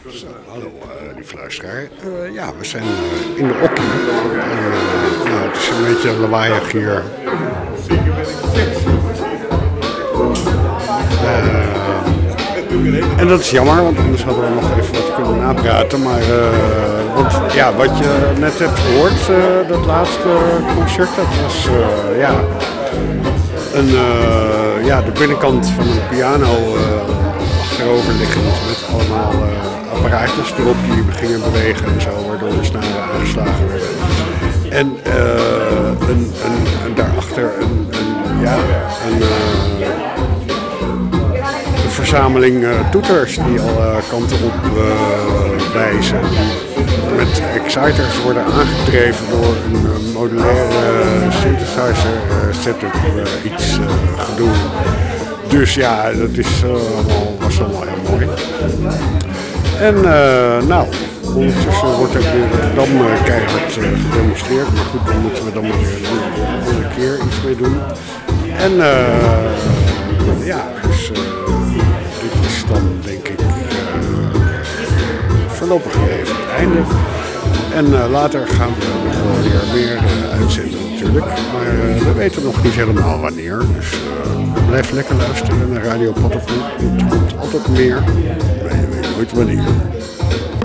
Zo, hallo lieve luisteraar. Ja, we zijn in de Okkie. Nou, het is een beetje lawaaiig hier. En dat is jammer, want anders hadden we nog even wat kunnen napraten. Maar want, ja, wat je net hebt gehoord, dat laatste concert, dat was de binnenkant van een piano achterover liggend met allemaal apparaatjes erop die gingen bewegen en zo, waardoor de snaren aangeslagen werden. En daarachter een verzameling toeters die alle kanten op wijzen. Die met exciters worden aangedreven door een modulaire synthesizer setup, iets gedoe. Dus ja, dat was allemaal heel mooi. En ondertussen wordt ook in Rotterdam keihard gedemonstreerd. Maar goed, daar moeten we dan maar weer een andere keer iets mee doen. En dit is dan denk ik voorlopig even het einde. En later gaan we nog wel weer meer uitzenden natuurlijk. Maar we weten nog niet helemaal wanneer. Dus blijf lekker luisteren naar Radio Pottervloed. Het komt altijd meer. Maar je weet nooit wanneer.